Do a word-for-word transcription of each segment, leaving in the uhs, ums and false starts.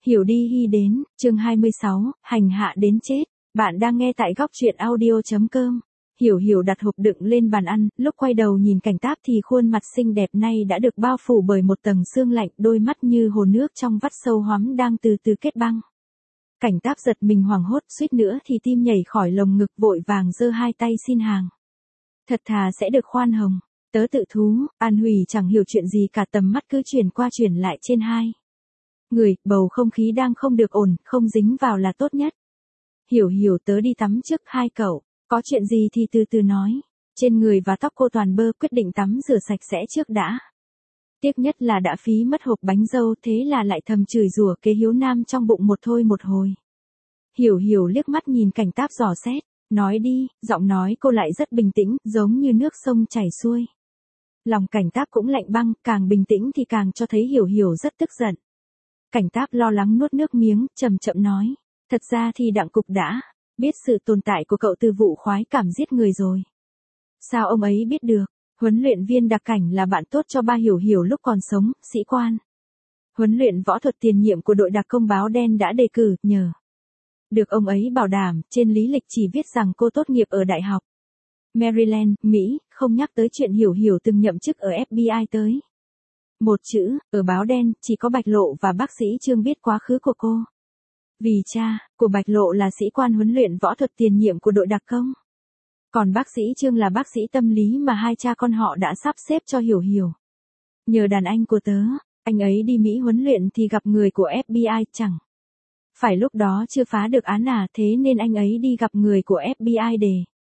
Hiểu đi hy đến, chương hai mươi sáu, hành hạ đến chết. Bạn đang nghe tại góc truyện audio.com. Hiểu Hiểu đặt hộp đựng lên bàn ăn, lúc quay đầu nhìn Cảnh Táp thì khuôn mặt xinh đẹp nay đã được bao phủ bởi một tầng sương lạnh, đôi mắt như hồ nước trong vắt sâu hoắm đang từ từ kết băng. Cảnh Táp giật mình hoảng hốt, suýt nữa thì tim nhảy khỏi lồng ngực, vội vàng giơ hai tay xin hàng. Thật thà sẽ được khoan hồng, tớ tự thú. An Hủy chẳng hiểu chuyện gì cả, tầm mắt cứ chuyển qua chuyển lại trên hai người, bầu không khí đang không được ổn, không dính vào là tốt nhất. Hiểu Hiểu, tớ đi tắm trước, hai cậu, có chuyện gì thì từ từ nói. Trên người và tóc cô toàn bơ, quyết định tắm rửa sạch sẽ trước đã. Tiếc nhất là đã phí mất hộp bánh dâu, thế là lại thầm chửi rủa kế hiếu nam trong bụng một thôi một hồi. Hiểu Hiểu liếc mắt nhìn Cảnh Táp dò xét, nói đi. Giọng nói cô lại rất bình tĩnh, giống như nước sông chảy xuôi. Lòng Cảnh Táp cũng lạnh băng, càng bình tĩnh thì càng cho thấy Hiểu Hiểu rất tức giận. Cảnh Táp lo lắng nuốt nước miếng, chậm chậm nói, thật ra thì Đặng Cục đã biết sự tồn tại của cậu từ vụ khoái cảm giết người rồi. Sao ông ấy biết được? Huấn luyện viên Đặc Cảnh là bạn tốt cho ba Hiểu Hiểu lúc còn sống, sĩ quan huấn luyện võ thuật tiền nhiệm của đội đặc công báo đen đã đề cử, nhờ được ông ấy bảo đảm. Trên lý lịch chỉ viết rằng cô tốt nghiệp ở Đại học Maryland, Mỹ, không nhắc tới chuyện Hiểu Hiểu từng nhậm chức ở ép bê i tới một chữ. Ở báo đen, chỉ có Bạch Lộ và bác sĩ Trương biết quá khứ của cô. Vì cha của Bạch Lộ là sĩ quan huấn luyện võ thuật tiền nhiệm của đội đặc công, còn bác sĩ Trương là bác sĩ tâm lý mà hai cha con họ đã sắp xếp cho Hiểu Hiểu. Nhờ đàn anh của tớ, anh ấy đi Mỹ huấn luyện thì gặp người của ép bê i, chẳng phải lúc đó chưa phá được án à, thế nên anh ấy đi gặp người của ép bê i để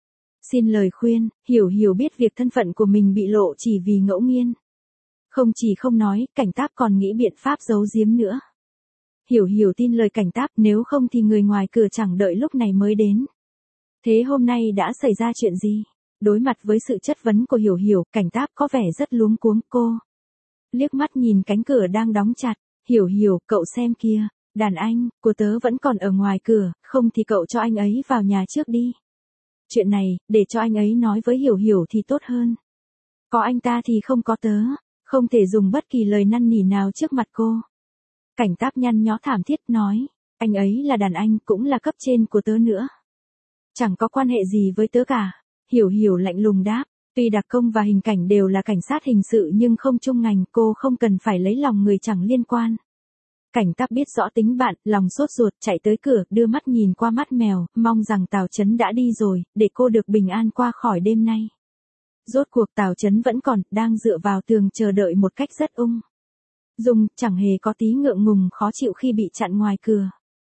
xin lời khuyên. Hiểu Hiểu biết việc thân phận của mình bị lộ chỉ vì ngẫu nhiên. Không chỉ không nói, Cảnh Táp còn nghĩ biện pháp giấu giếm nữa. Hiểu Hiểu tin lời Cảnh Táp, nếu không thì người ngoài cửa chẳng đợi lúc này mới đến. Thế hôm nay đã xảy ra chuyện gì? Đối mặt với sự chất vấn của Hiểu Hiểu, Cảnh Táp có vẻ rất luống cuống. Cô liếc mắt nhìn cánh cửa đang đóng chặt. Hiểu Hiểu, cậu xem kia, đàn anh của tớ vẫn còn ở ngoài cửa, không thì cậu cho anh ấy vào nhà trước đi. Chuyện này, để cho anh ấy nói với Hiểu Hiểu thì tốt hơn. Có anh ta thì không có tớ, không thể dùng bất kỳ lời năn nỉ nào trước mặt cô. Cảnh Táp nhăn nhó thảm thiết nói, anh ấy là đàn anh, cũng là cấp trên của tớ nữa. Chẳng có quan hệ gì với tớ cả. Hiểu Hiểu lạnh lùng đáp, tuy đặc công và hình cảnh đều là cảnh sát hình sự nhưng không chung ngành, cô không cần phải lấy lòng người chẳng liên quan. Cảnh Táp biết rõ tính bạn, lòng sốt ruột chạy tới cửa, đưa mắt nhìn qua mắt mèo, mong rằng Tào Chấn đã đi rồi, để cô được bình an qua khỏi đêm nay. Rốt cuộc Tào Chấn vẫn còn, đang dựa vào tường chờ đợi một cách rất ung dung, chẳng hề có tí ngượng ngùng khó chịu khi bị chặn ngoài cửa.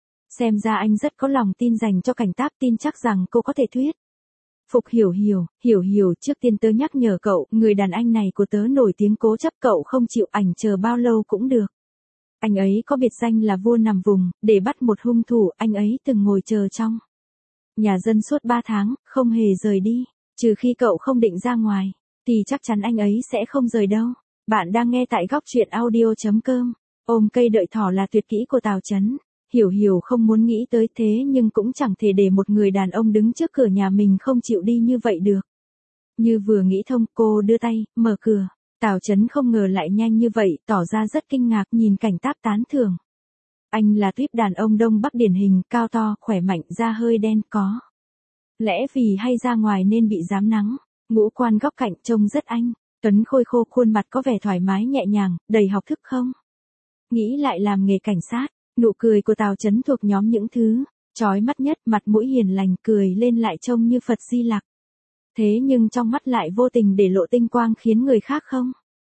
Xem ra anh rất có lòng tin dành cho Cảnh Táp, tin chắc rằng cô có thể thuyết phục Hiểu Hiểu. Hiểu Hiểu, trước tiên tớ nhắc nhở cậu, người đàn anh này của tớ nổi tiếng cố chấp, cậu không chịu ảnh chờ bao lâu cũng được. Anh ấy có biệt danh là vua nằm vùng, để bắt một hung thủ, anh ấy từng ngồi chờ trong nhà dân suốt ba tháng, không hề rời đi. Trừ khi cậu không định ra ngoài, thì chắc chắn anh ấy sẽ không rời đâu. Bạn đang nghe tại góc truyện audio.com. Ôm cây đợi thỏ là tuyệt kỹ của Tào Chấn. Hiểu Hiểu không muốn nghĩ tới thế nhưng cũng chẳng thể để một người đàn ông đứng trước cửa nhà mình không chịu đi như vậy được. Như vừa nghĩ thông, cô đưa tay, mở cửa. Tào Chấn không ngờ lại nhanh như vậy, tỏ ra rất kinh ngạc, nhìn Cảnh Táp tán thưởng. Anh là tuýp đàn ông Đông Bắc điển hình, cao to, khỏe mạnh, da hơi đen, có lẽ vì hay ra ngoài nên bị rám nắng. Ngũ quan góc cạnh trông rất anh tuấn khôi khô, khuôn mặt có vẻ thoải mái nhẹ nhàng, đầy học thức không? Nghĩ lại làm nghề cảnh sát. Nụ cười của Tào Chấn thuộc nhóm những thứ chói mắt nhất, mặt mũi hiền lành, cười lên lại trông như Phật Di Lặc. Thế nhưng trong mắt lại vô tình để lộ tinh quang khiến người khác không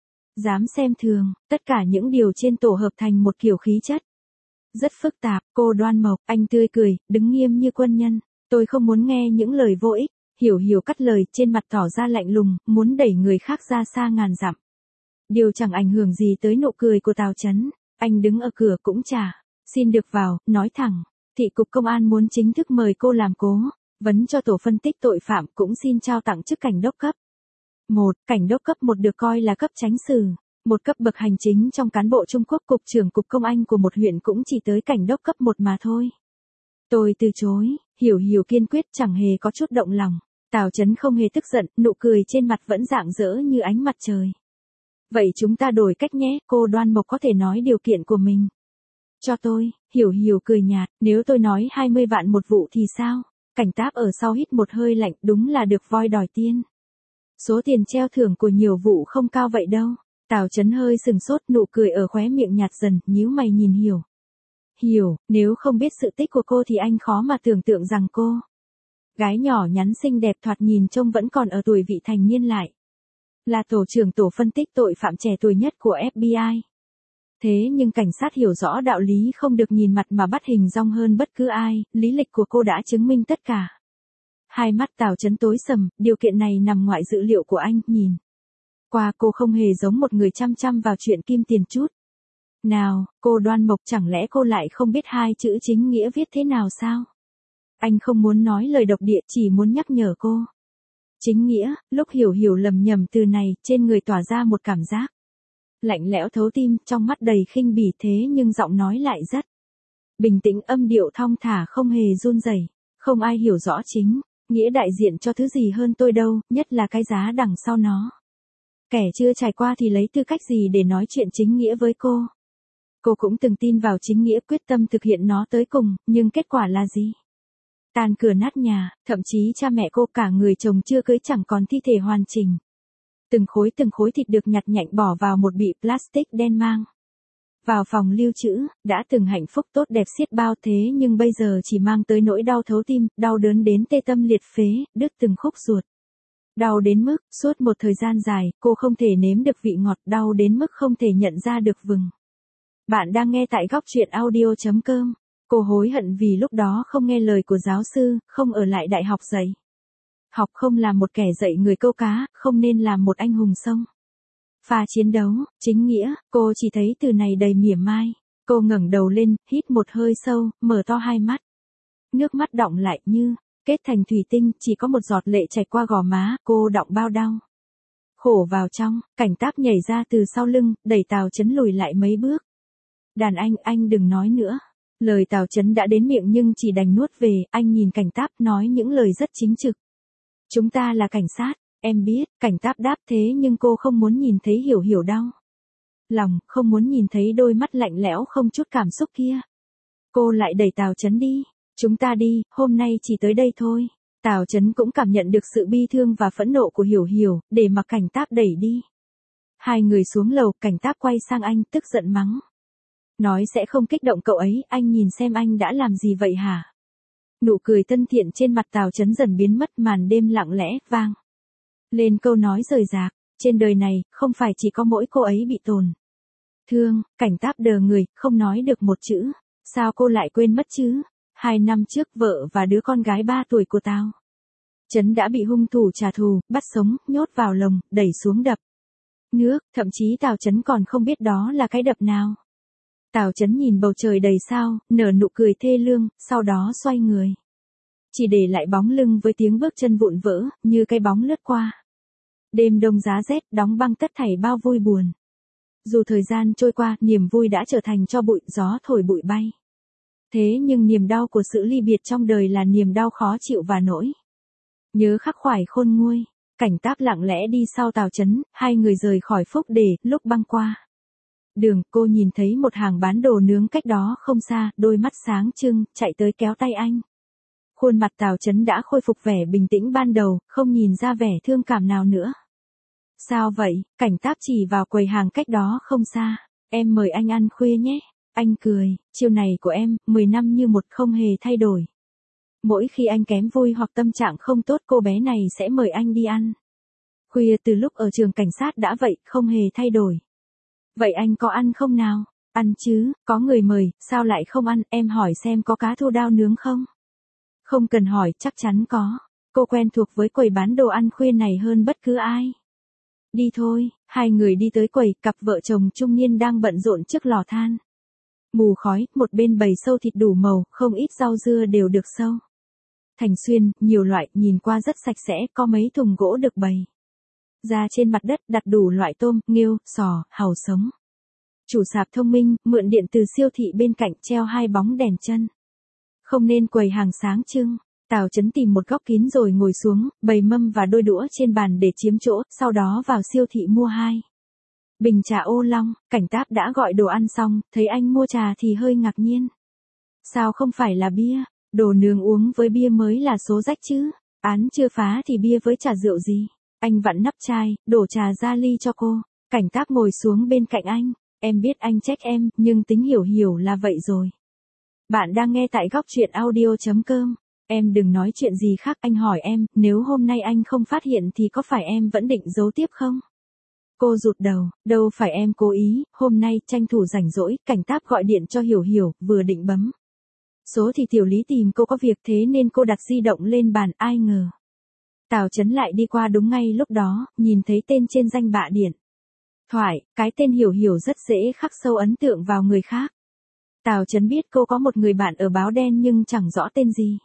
dám xem thường. Tất cả những điều trên tổ hợp thành một kiểu khí chất rất phức tạp. Cô đoan mộc, anh tươi cười, đứng nghiêm như quân nhân. Tôi không muốn nghe những lời vô ích. Hiểu Hiểu cắt lời, trên mặt tỏ ra lạnh lùng, muốn đẩy người khác ra xa ngàn dặm. Điều chẳng ảnh hưởng gì tới nụ cười của Tào Chấn. Anh đứng ở cửa cũng chả xin được vào, nói thẳng, thị cục công an muốn chính thức mời cô làm cố vấn cho tổ phân tích tội phạm, cũng xin trao tặng chức cảnh đốc cấp một. Cảnh đốc cấp một được coi là cấp chánh sử, một cấp bậc hành chính trong cán bộ Trung Quốc. Cục trưởng cục công anh của một huyện cũng chỉ tới cảnh đốc cấp một mà thôi. Tôi từ chối. Hiểu Hiểu kiên quyết, chẳng hề có chút động lòng. Tào Chấn không hề tức giận, nụ cười trên mặt vẫn rạng rỡ như ánh mặt trời. Vậy chúng ta đổi cách nhé, cô đoan mộc có thể nói điều kiện của mình Cho tôi, Hiểu Hiểu cười nhạt, nếu tôi nói hai mươi vạn một vụ thì sao? Cảnh Táp ở sau hít một hơi lạnh, đúng là được voi đòi tiên. Số tiền treo thưởng của nhiều vụ không cao vậy đâu. Tào Chấn hơi sừng sốt, nụ cười ở khóe miệng nhạt dần, nhíu mày nhìn Hiểu. Hiểu, nếu không biết sự tích của cô thì anh khó mà tưởng tượng rằng cô, gái nhỏ nhắn xinh đẹp thoạt nhìn trông vẫn còn ở tuổi vị thành niên lại, là tổ trưởng tổ phân tích tội phạm trẻ tuổi nhất của ép bê i. Thế nhưng cảnh sát hiểu rõ đạo lý không được nhìn mặt mà bắt hình dong hơn bất cứ ai, lý lịch của cô đã chứng minh tất cả. Hai mắt Tào Chấn tối sầm, điều kiện này nằm ngoài dự liệu của anh, nhìn qua cô không hề giống một người chăm chăm vào chuyện kim tiền chút. Nào, cô Đoan Mộc, chẳng lẽ cô lại không biết hai chữ chính nghĩa viết thế nào sao? Anh không muốn nói lời độc địa, chỉ muốn nhắc nhở cô. Chính nghĩa, lúc Hiểu Hiểu lầm nhầm từ này, trên người tỏa ra một cảm giác lạnh lẽo thấu tim, trong mắt đầy khinh bỉ, thế nhưng giọng nói lại rất bình tĩnh, âm điệu thong thả, không hề run rẩy. Không ai hiểu rõ chính nghĩa đại diện cho thứ gì hơn tôi đâu, nhất là cái giá đằng sau nó. Kẻ chưa trải qua thì lấy tư cách gì để nói chuyện chính nghĩa với cô? Cô cũng từng tin vào chính nghĩa, quyết tâm thực hiện nó tới cùng, nhưng kết quả là gì? Tan cửa nát nhà, thậm chí cha mẹ cô, cả người chồng chưa cưới chẳng còn thi thể hoàn chỉnh. Từng khối từng khối thịt được nhặt nhạnh bỏ vào một bị plastic đen mang vào phòng lưu trữ, đã từng hạnh phúc tốt đẹp xiết bao, thế nhưng bây giờ chỉ mang tới nỗi đau thấu tim, đau đớn đến tê tâm liệt phế, đứt từng khúc ruột. Đau đến mức, suốt một thời gian dài, cô không thể nếm được vị ngọt, đau đến mức không thể nhận ra được vừng. Bạn đang nghe tại góc truyện audio chấm com. Cô hối hận vì lúc đó không nghe lời của giáo sư, không ở lại đại học dạy học, không làm một kẻ dạy người câu cá, không nên làm một anh hùng sông pha chiến đấu, chính nghĩa. Cô chỉ thấy từ này đầy mỉa mai. Cô ngẩng đầu lên, hít một hơi sâu, mở to hai mắt. Nước mắt đọng lại như kết thành thủy tinh, chỉ có một giọt lệ chảy qua gò má, cô đọng bao đau khổ vào trong. Cảnh Táp nhảy ra từ sau lưng, đẩy Tào Chấn lùi lại mấy bước. Đàn anh, anh đừng nói nữa. Lời Tào Chấn đã đến miệng nhưng chỉ đành nuốt về. Anh nhìn Cảnh Táp nói những lời rất chính trực. Chúng ta là cảnh sát, em biết. Cảnh Táp đáp, thế nhưng cô không muốn nhìn thấy Hiểu Hiểu đau lòng, không muốn nhìn thấy đôi mắt lạnh lẽo không chút cảm xúc kia. Cô lại đẩy Tào Chấn đi. Chúng ta đi, hôm nay chỉ tới đây thôi. Tào Chấn cũng cảm nhận được sự bi thương và phẫn nộ của Hiểu Hiểu, để mặc Cảnh Táp đẩy đi. Hai người xuống lầu, Cảnh Táp quay sang anh, tức giận mắng. Nói sẽ không kích động cậu ấy, anh nhìn xem anh đã làm gì vậy hả? Nụ cười thân thiện trên mặt Tào Chấn dần biến mất, màn đêm lặng lẽ, vang lên câu nói rời rạc. Trên đời này, không phải chỉ có mỗi cô ấy bị tổn thương. Cảnh Táp đờ người, không nói được một chữ. Sao cô lại quên mất chứ? Hai năm trước, vợ và đứa con gái ba tuổi của Tào Chấn đã bị hung thủ trả thù, bắt sống, nhốt vào lồng, đẩy xuống đập nước, thậm chí Tào Chấn còn không biết đó là cái đập nào. Tào Chấn nhìn bầu trời đầy sao, nở nụ cười thê lương, sau đó xoay người. Chỉ để lại bóng lưng với tiếng bước chân vụn vỡ, như cái bóng lướt qua. Đêm đông giá rét, đóng băng tất thảy bao vui buồn. Dù thời gian trôi qua, niềm vui đã trở thành tro bụi, gió thổi bụi bay. Thế nhưng niềm đau của sự ly biệt trong đời là niềm đau khó chịu và nỗi nhớ khắc khoải khôn nguôi. Cảnh Táp lặng lẽ đi sau Tào Chấn, hai người rời khỏi Phúc Đề. Lúc băng qua đường, cô nhìn thấy một hàng bán đồ nướng cách đó không xa, đôi mắt sáng trưng, chạy tới kéo tay anh. Khuôn mặt Tào Chấn đã khôi phục vẻ bình tĩnh ban đầu, không nhìn ra vẻ thương cảm nào nữa. Sao vậy? Cảnh Táp chỉ vào quầy hàng cách đó không xa. Em mời anh ăn khuya nhé. Anh cười, chiêu này của em, mười năm như một, không hề thay đổi. Mỗi khi anh kém vui hoặc tâm trạng không tốt, cô bé này sẽ mời anh đi ăn khuya từ lúc ở trường cảnh sát đã vậy, không hề thay đổi. Vậy anh có ăn không nào? Ăn chứ, có người mời, sao lại không ăn? Em hỏi xem có cá thu đao nướng không? Không cần hỏi, chắc chắn có. Cô quen thuộc với quầy bán đồ ăn khuya này hơn bất cứ ai. Đi thôi. Hai người đi tới quầy, cặp vợ chồng trung niên đang bận rộn trước lò than. Mù khói, một bên bày sâu thịt đủ màu, không ít rau dưa đều được sâu thành xuyên, nhiều loại, nhìn qua rất sạch sẽ, có mấy thùng gỗ được bày ra trên mặt đất, đặt đủ loại tôm, nghêu, sò, hàu sống. Chủ sạp thông minh, mượn điện từ siêu thị bên cạnh, treo hai bóng đèn chân. Không nên quầy hàng sáng trưng. Tào Chấn tìm một góc kín rồi ngồi xuống, bày mâm và đôi đũa trên bàn để chiếm chỗ, sau đó vào siêu thị mua hai Bình trà ô long, cảnh táp đã gọi đồ ăn xong, thấy anh mua trà thì hơi ngạc nhiên. Sao không phải là bia, đồ nướng uống với bia mới là số rách chứ, án chưa phá thì bia với trà rượu gì. Anh vặn nắp chai, đổ trà ra ly cho cô, cảnh táp ngồi xuống bên cạnh anh, em biết anh trách em, nhưng tính hiểu hiểu là vậy rồi. Bạn đang nghe tại góc truyện audio.com. Em đừng nói chuyện gì khác, anh hỏi em, nếu hôm nay anh không phát hiện thì có phải em vẫn định giấu tiếp không? Cô rụt đầu, đâu phải em cố ý, hôm nay tranh thủ rảnh rỗi, cảnh táp gọi điện cho Hiểu Hiểu, vừa định bấm số thì Tiểu Lý tìm cô có việc, thế nên cô đặt di động lên bàn, ai ngờ. Tào Chấn lại đi qua đúng ngay lúc đó, nhìn thấy tên trên danh bạ điện thoại, cái tên Hiểu Hiểu rất dễ khắc sâu ấn tượng vào người khác. Tào Chấn biết cô có một người bạn ở báo đen nhưng chẳng rõ tên gì.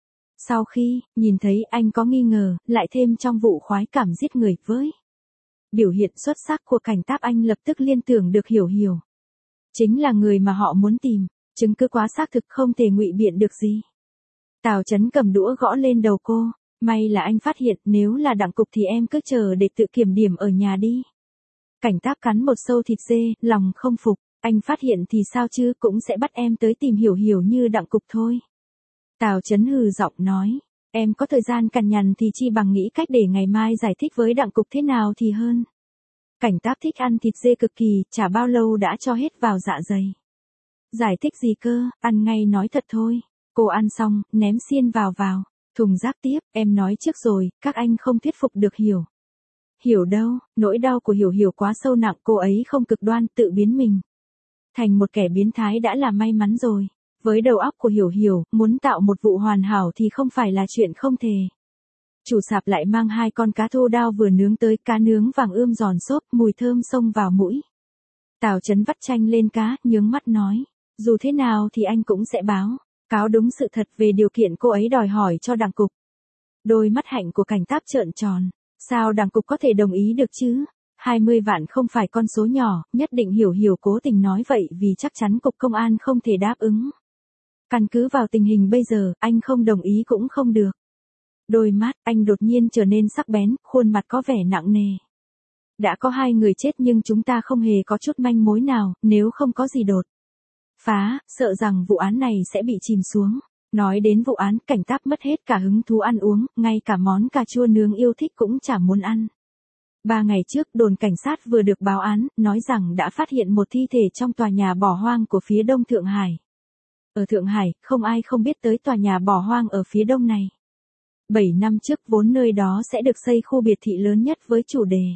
Sau khi nhìn thấy anh có nghi ngờ, lại thêm trong vụ khoái cảm giết người với biểu hiện xuất sắc của cảnh táp, anh lập tức liên tưởng được Hiểu Hiểu chính là người mà họ muốn tìm, chứng cứ quá xác thực không thể ngụy biện được gì. Tào Chấn cầm đũa gõ lên đầu cô, may là anh phát hiện, nếu là Đặng Cục thì em cứ chờ để tự kiểm điểm ở nhà đi. Cảnh táp cắn một sâu thịt dê, lòng không phục, anh phát hiện thì sao chứ, cũng sẽ bắt em tới tìm Hiểu Hiểu như Đặng Cục thôi. Tào Chấn hừ giọng nói, em có thời gian cằn nhằn thì chi bằng nghĩ cách để ngày mai giải thích với Đặng Cục thế nào thì hơn. Cảnh táp thích ăn thịt dê cực kỳ, chả bao lâu đã cho hết vào dạ dày. Giải thích gì cơ, ăn ngay nói thật thôi. Cô ăn xong, ném xiên vào vào thùng rác tiếp, em nói trước rồi, các anh không thuyết phục được Hiểu Hiểu đâu, nỗi đau của Hiểu Hiểu quá sâu nặng, cô ấy không cực đoan tự biến mình thành một kẻ biến thái đã là may mắn rồi. Với đầu óc của Hiểu Hiểu, muốn tạo một vụ hoàn hảo thì không phải là chuyện không thể. Chủ sạp lại mang hai con cá thô đao vừa nướng tới, cá nướng vàng ươm giòn xốp, mùi thơm xông vào mũi. Tào Chấn vắt chanh lên cá, nhướng mắt nói, dù thế nào thì anh cũng sẽ báo cáo đúng sự thật về điều kiện cô ấy đòi hỏi cho Đặng Cục. Đôi mắt hạnh của cảnh táp trợn tròn, sao Đặng Cục có thể đồng ý được chứ? hai mươi vạn không phải con số nhỏ, nhất định Hiểu Hiểu cố tình nói vậy vì chắc chắn Cục Công an không thể đáp ứng. Căn cứ vào tình hình bây giờ, anh không đồng ý cũng không được. Đôi mắt anh đột nhiên trở nên sắc bén, khuôn mặt có vẻ nặng nề. Đã có hai người chết nhưng chúng ta không hề có chút manh mối nào, nếu không có gì đột phá, sợ rằng vụ án này sẽ bị chìm xuống. Nói đến vụ án, cảnh táp mất hết cả hứng thú ăn uống, ngay cả món cà chua nướng yêu thích cũng chả muốn ăn. Ba ngày trước, đồn cảnh sát vừa được báo án, nói rằng đã phát hiện một thi thể trong tòa nhà bỏ hoang của phía đông Thượng Hải. Ở Thượng Hải, không ai không biết tới tòa nhà bỏ hoang ở phía đông này. Bảy năm trước vốn nơi đó sẽ được xây khu biệt thị lớn nhất với chủ đề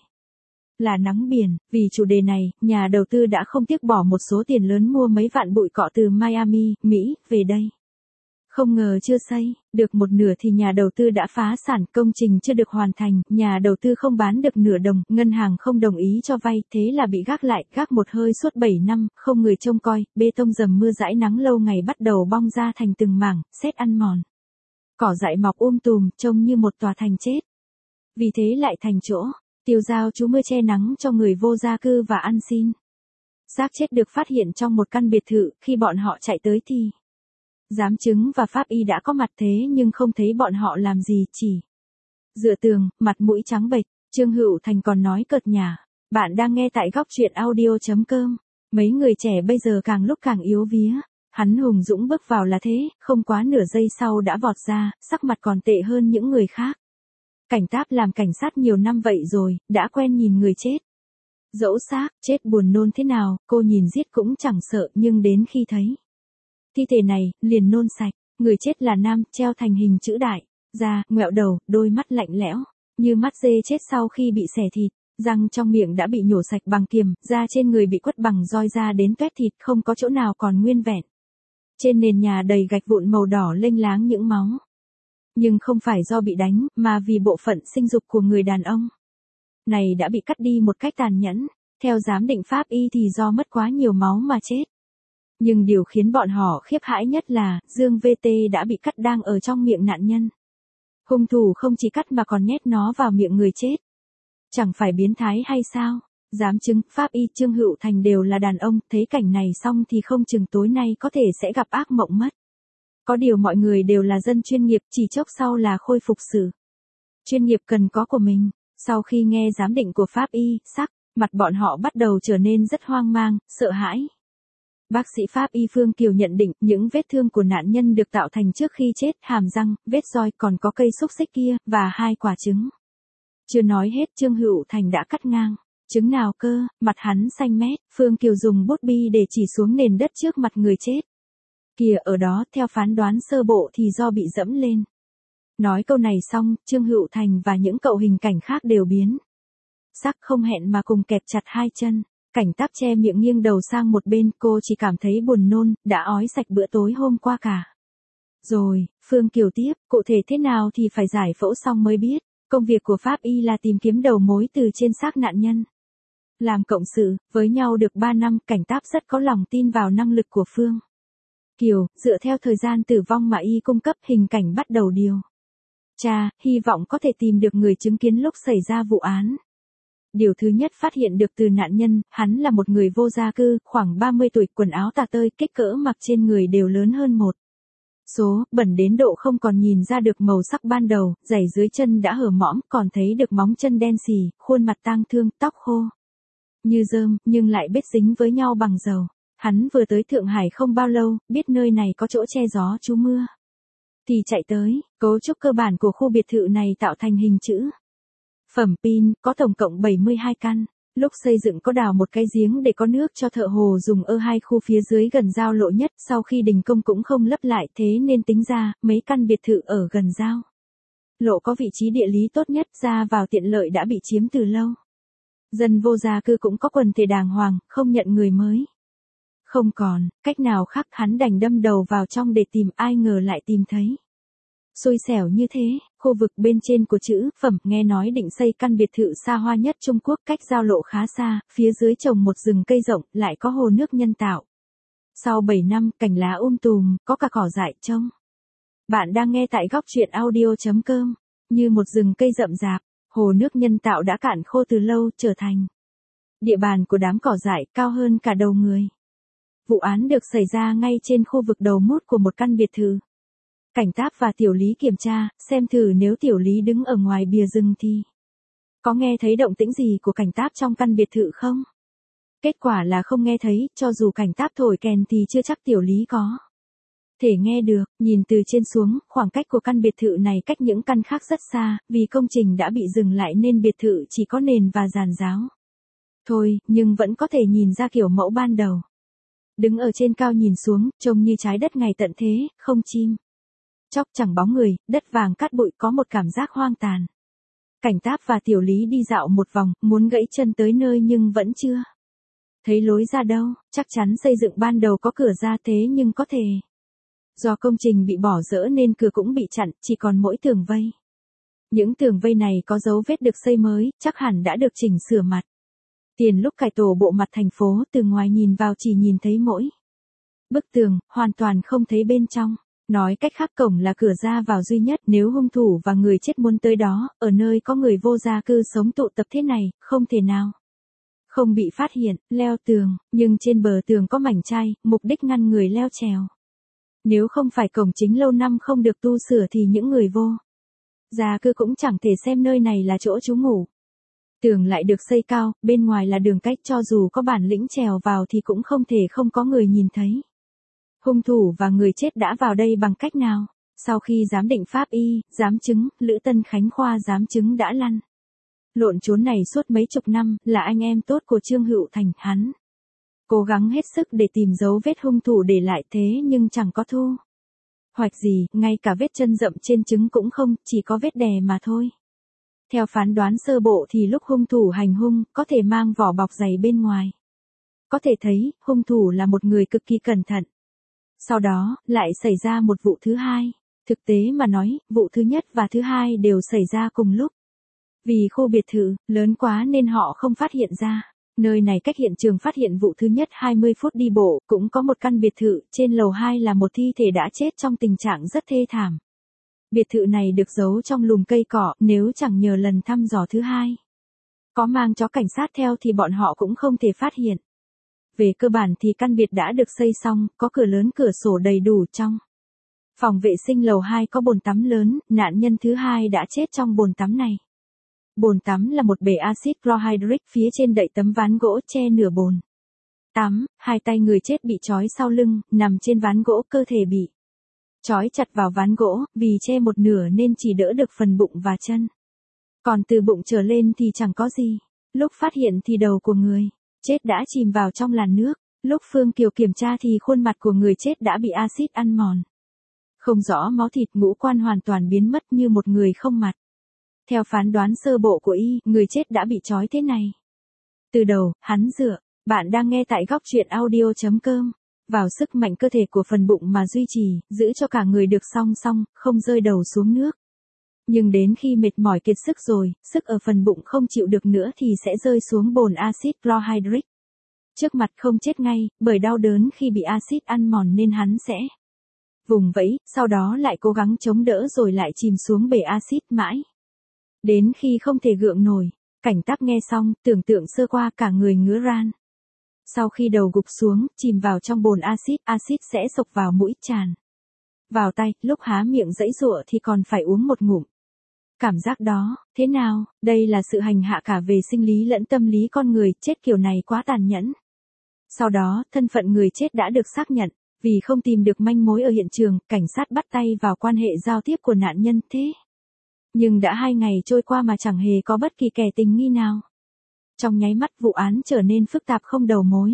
là nắng biển, vì chủ đề này, nhà đầu tư đã không tiếc bỏ một số tiền lớn mua mấy vạn bụi cọ từ Miami, Mỹ, về đây. Không ngờ chưa xây được một nửa thì nhà đầu tư đã phá sản, công trình chưa được hoàn thành, nhà đầu tư không bán được nửa đồng, ngân hàng không đồng ý cho vay, thế là bị gác lại, gác một hơi suốt bảy năm, không người trông coi, bê tông dầm mưa dãi nắng lâu ngày bắt đầu bong ra thành từng mảng, sét ăn mòn. Cỏ dại mọc um tùm, trông như một tòa thành chết. Vì thế lại thành chỗ tiêu dao trú mưa che nắng cho người vô gia cư và ăn xin. Xác chết được phát hiện trong một căn biệt thự, khi bọn họ chạy tới thì giám chứng và pháp y đã có mặt, thế nhưng không thấy bọn họ làm gì, chỉ dựa tường, mặt mũi trắng bệch. Trương Hữu Thành còn nói cợt nhả. Bạn đang nghe tại góc truyện audio.com. Mấy người trẻ bây giờ càng lúc càng yếu vía. Hắn hùng dũng bước vào là thế, không quá nửa giây sau đã vọt ra, sắc mặt còn tệ hơn những người khác. Cảnh táp làm cảnh sát nhiều năm vậy rồi, đã quen nhìn người chết. Dẫu xác, chết buồn nôn thế nào, cô nhìn giết cũng chẳng sợ, nhưng đến khi thấy thi thể này, liền nôn sạch. Người chết là nam, treo thành hình chữ đại, da, ngoẹo đầu, đôi mắt lạnh lẽo, như mắt dê chết sau khi bị xẻ thịt. Răng trong miệng đã bị nhổ sạch bằng kiềm, da trên người bị quất bằng roi ra đến toét thịt, không có chỗ nào còn nguyên vẹn. Trên nền nhà đầy gạch vụn màu đỏ lênh láng những máu. Nhưng không phải do bị đánh, mà vì bộ phận sinh dục của người đàn ông này đã bị cắt đi một cách tàn nhẫn. Theo giám định pháp y thì do mất quá nhiều máu mà chết. Nhưng điều khiến bọn họ khiếp hãi nhất là, dương vê tê đã bị cắt đang ở trong miệng nạn nhân. Hung thủ không chỉ cắt mà còn nhét nó vào miệng người chết. Chẳng phải biến thái hay sao? Giám chứng, pháp y, Trương Hữu Thành đều là đàn ông, thấy cảnh này xong thì không chừng tối nay có thể sẽ gặp ác mộng mất. Có điều mọi người đều là dân chuyên nghiệp, chỉ chốc sau là khôi phục sự chuyên nghiệp cần có của mình. Sau khi nghe giám định của pháp y, xác mặt bọn họ bắt đầu trở nên rất hoang mang, sợ hãi. Bác sĩ pháp y Phương Kiều nhận định những vết thương của nạn nhân được tạo thành trước khi chết, hàm răng, vết roi còn có cây xúc xích kia, và hai quả trứng. Chưa nói hết Trương Hữu Thành đã cắt ngang. Trứng nào cơ, mặt hắn xanh mét, Phương Kiều dùng bút bi để chỉ xuống nền đất trước mặt người chết. Kìa ở đó, theo phán đoán sơ bộ thì do bị dẫm lên. Nói câu này xong, Trương Hữu Thành và những cậu hình cảnh khác đều biến sắc, không hẹn mà cùng kẹp chặt hai chân. Cảnh Táp che miệng nghiêng đầu sang một bên, cô chỉ cảm thấy buồn nôn, đã ói sạch bữa tối hôm qua cả. Rồi, Phương Kiều tiếp, cụ thể thế nào thì phải giải phẫu xong mới biết. Công việc của pháp y là tìm kiếm đầu mối từ trên xác nạn nhân. Làm cộng sự, với nhau được ba năm, Cảnh Táp rất có lòng tin vào năng lực của Phương Kiều, dựa theo thời gian tử vong mà y cung cấp, hình cảnh bắt đầu điều tra, hy vọng có thể tìm được người chứng kiến lúc xảy ra vụ án. Điều thứ nhất phát hiện được từ nạn nhân, hắn là một người vô gia cư, khoảng ba mươi tuổi, quần áo tà tơi, kích cỡ mặc trên người đều lớn hơn một số, bẩn đến độ không còn nhìn ra được màu sắc ban đầu, giày dưới chân đã hở mõm, còn thấy được móng chân đen xì, khuôn mặt tang thương, tóc khô như rơm, nhưng lại bết dính với nhau bằng dầu. Hắn vừa tới Thượng Hải không bao lâu, biết nơi này có chỗ che gió trú mưa, thì chạy tới. Cấu trúc cơ bản của khu biệt thự này tạo thành hình chữ phẩm pin, có tổng cộng bảy mươi hai căn. Lúc xây dựng có đào một cái giếng để có nước cho thợ hồ dùng ở hai khu phía dưới gần giao lộ nhất, sau khi đình công cũng không lấp lại, thế nên tính ra, mấy căn biệt thự ở gần giao lộ có vị trí địa lý tốt nhất, ra vào tiện lợi đã bị chiếm từ lâu. Dân vô gia cư cũng có quần thể đàng hoàng, không nhận người mới. Không còn cách nào khác, hắn đành đâm đầu vào trong để tìm, ai ngờ lại tìm thấy. Xui xẻo như thế, khu vực bên trên của chữ phẩm nghe nói định xây căn biệt thự xa hoa nhất Trung Quốc, cách giao lộ khá xa, phía dưới trồng một rừng cây rộng, lại có hồ nước nhân tạo. Sau bảy năm, cành lá um tùm, có cả cỏ dại trông. Bạn đang nghe tại góc truyện audio chấm com, như một rừng cây rậm rạp, hồ nước nhân tạo đã cạn khô từ lâu, trở thành địa bàn của đám cỏ dại cao hơn cả đầu người. Vụ án được xảy ra ngay trên khu vực đầu mút của một căn biệt thự. Cảnh Táp và Tiểu Lý kiểm tra, xem thử nếu Tiểu Lý đứng ở ngoài bìa rừng thì có nghe thấy động tĩnh gì của Cảnh Táp trong căn biệt thự không? Kết quả là không nghe thấy, cho dù Cảnh Táp thổi kèn thì chưa chắc Tiểu Lý có thể nghe được. Nhìn từ trên xuống, khoảng cách của căn biệt thự này cách những căn khác rất xa, vì công trình đã bị dừng lại nên biệt thự chỉ có nền và giàn giáo thôi, nhưng vẫn có thể nhìn ra kiểu mẫu ban đầu. Đứng ở trên cao nhìn xuống, trông như trái đất ngày tận thế, không chim chóc, chẳng bóng người, đất vàng cát bụi, có một cảm giác hoang tàn. Cảnh Táp và Tiểu Lý đi dạo một vòng, muốn gãy chân tới nơi nhưng vẫn chưa thấy lối ra đâu. Chắc chắn xây dựng ban đầu có cửa ra, thế nhưng có thể do công trình bị bỏ dỡ nên cửa cũng bị chặn, chỉ còn mỗi tường vây. Những tường vây này có dấu vết được xây mới, chắc hẳn đã được chỉnh sửa mặt tiền lúc cải tổ bộ mặt thành phố. Từ ngoài nhìn vào chỉ nhìn thấy mỗi bức tường, hoàn toàn không thấy bên trong. Nói cách khác, cổng là cửa ra vào duy nhất, nếu hung thủ và người chết muốn tới đó, ở nơi có người vô gia cư sống tụ tập thế này, không thể nào không bị phát hiện. Leo tường, nhưng trên bờ tường có mảnh chai, mục đích ngăn người leo trèo. Nếu không phải cổng chính lâu năm không được tu sửa thì những người vô gia cư cũng chẳng thể xem nơi này là chỗ trú ngụ. Tường lại được xây cao, bên ngoài là đường cách, cho dù có bản lĩnh trèo vào thì cũng không thể không có người nhìn thấy. Hung thủ và người chết đã vào đây bằng cách nào? Sau khi giám định pháp y, giám chứng, Lữ Tân Khánh khoa giám chứng đã lăn lộn trốn này suốt mấy chục năm, là anh em tốt của Trương Hữu Thành. Hắn cố gắng hết sức để tìm dấu vết hung thủ để lại, thế nhưng chẳng có thu hoạch gì, ngay cả vết chân rậm trên trứng cũng không, chỉ có vết đè mà thôi. Theo phán đoán sơ bộ thì lúc hung thủ hành hung, có thể mang vỏ bọc dày bên ngoài. Có thể thấy, hung thủ là một người cực kỳ cẩn thận. Sau đó, lại xảy ra một vụ thứ hai. Thực tế mà nói, vụ thứ nhất và thứ hai đều xảy ra cùng lúc. Vì khu biệt thự lớn quá nên họ không phát hiện ra. Nơi này cách hiện trường phát hiện vụ thứ nhất hai mươi phút đi bộ, cũng có một căn biệt thự, trên lầu hai là một thi thể đã chết trong tình trạng rất thê thảm. Biệt thự này được giấu trong lùm cây cỏ, nếu chẳng nhờ lần thăm dò thứ hai có mang chó cảnh sát theo thì bọn họ cũng không thể phát hiện. Về cơ bản thì căn biệt đã được xây xong, có cửa lớn cửa sổ đầy đủ. Trong phòng vệ sinh lầu hai có bồn tắm lớn, nạn nhân thứ hai đã chết trong bồn tắm này. Bồn tắm là một bể axit chlorhydric, phía trên đậy tấm ván gỗ che nửa bồn tắm, hai tay người chết bị trói sau lưng, nằm trên ván gỗ, cơ thể bị trói chặt vào ván gỗ, vì che một nửa nên chỉ đỡ được phần bụng và chân. Còn từ bụng trở lên thì chẳng có gì. Lúc phát hiện thì đầu của người chết đã chìm vào trong làn nước. Lúc Phương Kiều kiểm tra thì khuôn mặt của người chết đã bị axit ăn mòn. Không rõ máu thịt, ngũ quan hoàn toàn biến mất như một người không mặt. Theo phán đoán sơ bộ của y, người chết đã bị trói thế này từ đầu, hắn dựa. Bạn đang nghe tại góc truyện audio chấm com. Vào sức mạnh cơ thể của phần bụng mà duy trì, giữ cho cả người được song song, không rơi đầu xuống nước. Nhưng đến khi mệt mỏi kiệt sức rồi, sức ở phần bụng không chịu được nữa thì sẽ rơi xuống bồn axit chlorhydric. Trước mặt không chết ngay, bởi đau đớn khi bị axit ăn mòn nên hắn sẽ vùng vẫy, sau đó lại cố gắng chống đỡ rồi lại chìm xuống bể axit mãi. Đến khi không thể gượng nổi, Cảnh Táp nghe xong, tưởng tượng sơ qua cả người ngứa ran. Sau khi đầu gục xuống, chìm vào trong bồn axit, axit sẽ xộc vào mũi, tràn vào tay, lúc há miệng giãy giụa thì còn phải uống một ngụm. Cảm giác đó, thế nào? Đây là sự hành hạ cả về sinh lý lẫn tâm lý con người, chết kiểu này quá tàn nhẫn. Sau đó, thân phận người chết đã được xác nhận. Vì không tìm được manh mối ở hiện trường, cảnh sát bắt tay vào quan hệ giao tiếp của nạn nhân thế. Nhưng đã hai ngày trôi qua mà chẳng hề có bất kỳ kẻ tình nghi nào. Trong nháy mắt vụ án trở nên phức tạp không đầu mối.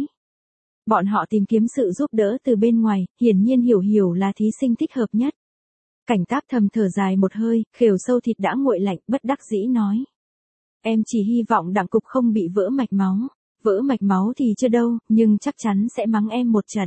Bọn họ tìm kiếm sự giúp đỡ từ bên ngoài, hiển nhiên Hiểu Hiểu là thí sinh thích hợp nhất. Cảnh Táp thầm thở dài một hơi, khều sâu thịt đã nguội lạnh, bất đắc dĩ nói. Em chỉ hy vọng Đặng Cục không bị vỡ mạch máu. Vỡ mạch máu thì chưa đâu, nhưng chắc chắn sẽ mắng em một trận.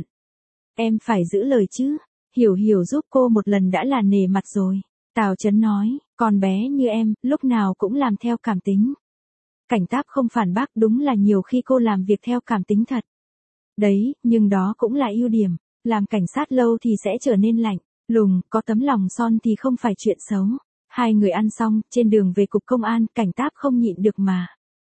Em phải giữ lời chứ. Hiểu Hiểu giúp cô một lần đã là nể mặt rồi. Tào Chấn nói, con bé như em, lúc nào cũng làm theo cảm tính. Cảnh Táp không phản bác, đúng là nhiều khi cô làm việc theo cảm tính thật. Đấy, nhưng đó cũng là ưu điểm. Làm cảnh sát lâu thì sẽ trở nên lạnh lùng, có tấm lòng son thì không phải chuyện xấu. Hai người ăn xong, trên đường về cục công an, Cảnh Táp không nhịn được mà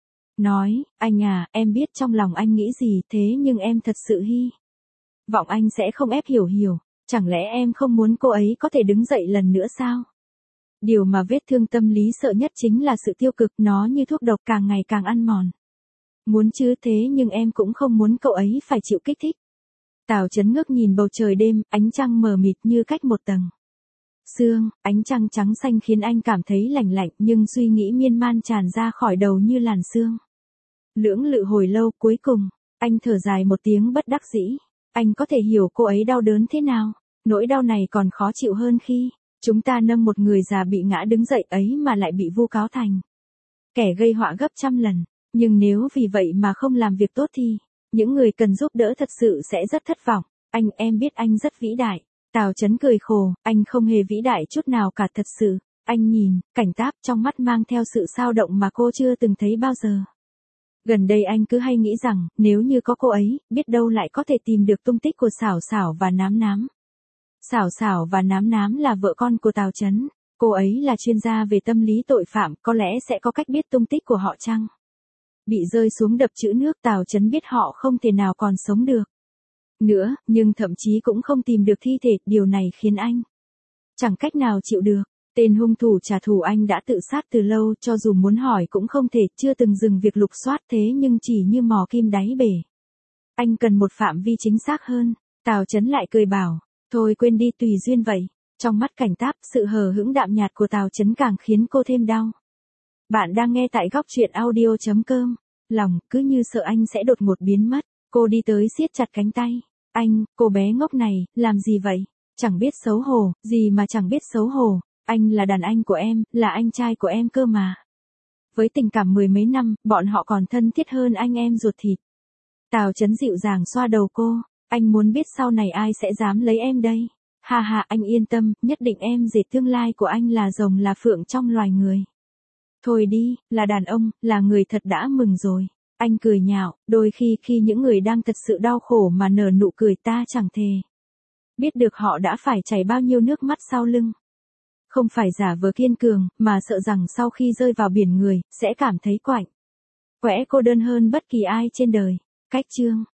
nói, anh à, em biết trong lòng anh nghĩ gì, thế nhưng em thật sự hy vọng anh sẽ không ép Hiểu Hiểu. Chẳng lẽ em không muốn cô ấy có thể đứng dậy lần nữa sao? Điều mà vết thương tâm lý sợ nhất chính là sự tiêu cực, nó như thuốc độc càng ngày càng ăn mòn. Muốn chứ, thế nhưng em cũng không muốn cậu ấy phải chịu kích thích. Tào Chấn ngước nhìn bầu trời đêm, ánh trăng mờ mịt như cách một tầng sương, ánh trăng trắng xanh khiến anh cảm thấy lạnh lạnh, nhưng suy nghĩ miên man tràn ra khỏi đầu như làn sương. Lưỡng lự hồi lâu, cuối cùng, anh thở dài một tiếng bất đắc dĩ. Anh có thể hiểu cô ấy đau đớn thế nào. Nỗi đau này còn khó chịu hơn khi chúng ta nâng một người già bị ngã đứng dậy ấy mà lại bị vu cáo thành kẻ gây họa gấp trăm lần. Nhưng nếu vì vậy mà không làm việc tốt thì những người cần giúp đỡ thật sự sẽ rất thất vọng. Anh, em biết anh rất vĩ đại. Tào Chấn cười khổ, anh không hề vĩ đại chút nào cả, thật sự. Anh nhìn, Cảnh Táp trong mắt mang theo sự xao động mà cô chưa từng thấy bao giờ. Gần đây anh cứ hay nghĩ rằng, nếu như có cô ấy, biết đâu lại có thể tìm được tung tích của Xảo Xảo và Nám Nám. Xảo Xảo và Nám Nám là vợ con của Tào Chấn. Cô ấy là chuyên gia về tâm lý tội phạm, có lẽ sẽ có cách biết tung tích của họ chăng? Bị rơi xuống đập trữ nước, Tào Chấn biết họ không thể nào còn sống được nữa, nhưng thậm chí cũng không tìm được thi thể, điều này khiến anh chẳng cách nào chịu được. Tên hung thủ trả thù anh đã tự sát từ lâu, cho dù muốn hỏi cũng không thể, chưa từng dừng việc lục soát, thế nhưng chỉ như mò kim đáy bể. Anh cần một phạm vi chính xác hơn. Tào Chấn lại cười bảo, thôi quên đi, tùy duyên vậy. Trong mắt Cảnh Táp, sự hờ hững đạm nhạt của Tào Chấn càng khiến cô thêm đau. Bạn đang nghe tại góc truyện audio chấm com. Lòng cứ như sợ anh sẽ đột ngột biến mất. Cô đi tới siết chặt cánh tay. Anh, cô bé ngốc này, làm gì vậy? Chẳng biết xấu hổ, gì mà chẳng biết xấu hổ. Anh là đàn anh của em, là anh trai của em cơ mà. Với tình cảm mười mấy năm, bọn họ còn thân thiết hơn anh em ruột thịt. Tào Chấn dịu dàng xoa đầu cô. Anh muốn biết sau này ai sẽ dám lấy em đây. Ha ha, anh yên tâm, nhất định em dệt tương lai của anh là rồng là phượng trong loài người. Thôi đi, là đàn ông, là người thật đã mừng rồi. Anh cười nhạo, đôi khi khi những người đang thật sự đau khổ mà nở nụ cười ta chẳng thề biết được họ đã phải chảy bao nhiêu nước mắt sau lưng. Không phải giả vờ kiên cường, mà sợ rằng sau khi rơi vào biển người, sẽ cảm thấy quạnh quẽ cô đơn hơn bất kỳ ai trên đời. Cách chương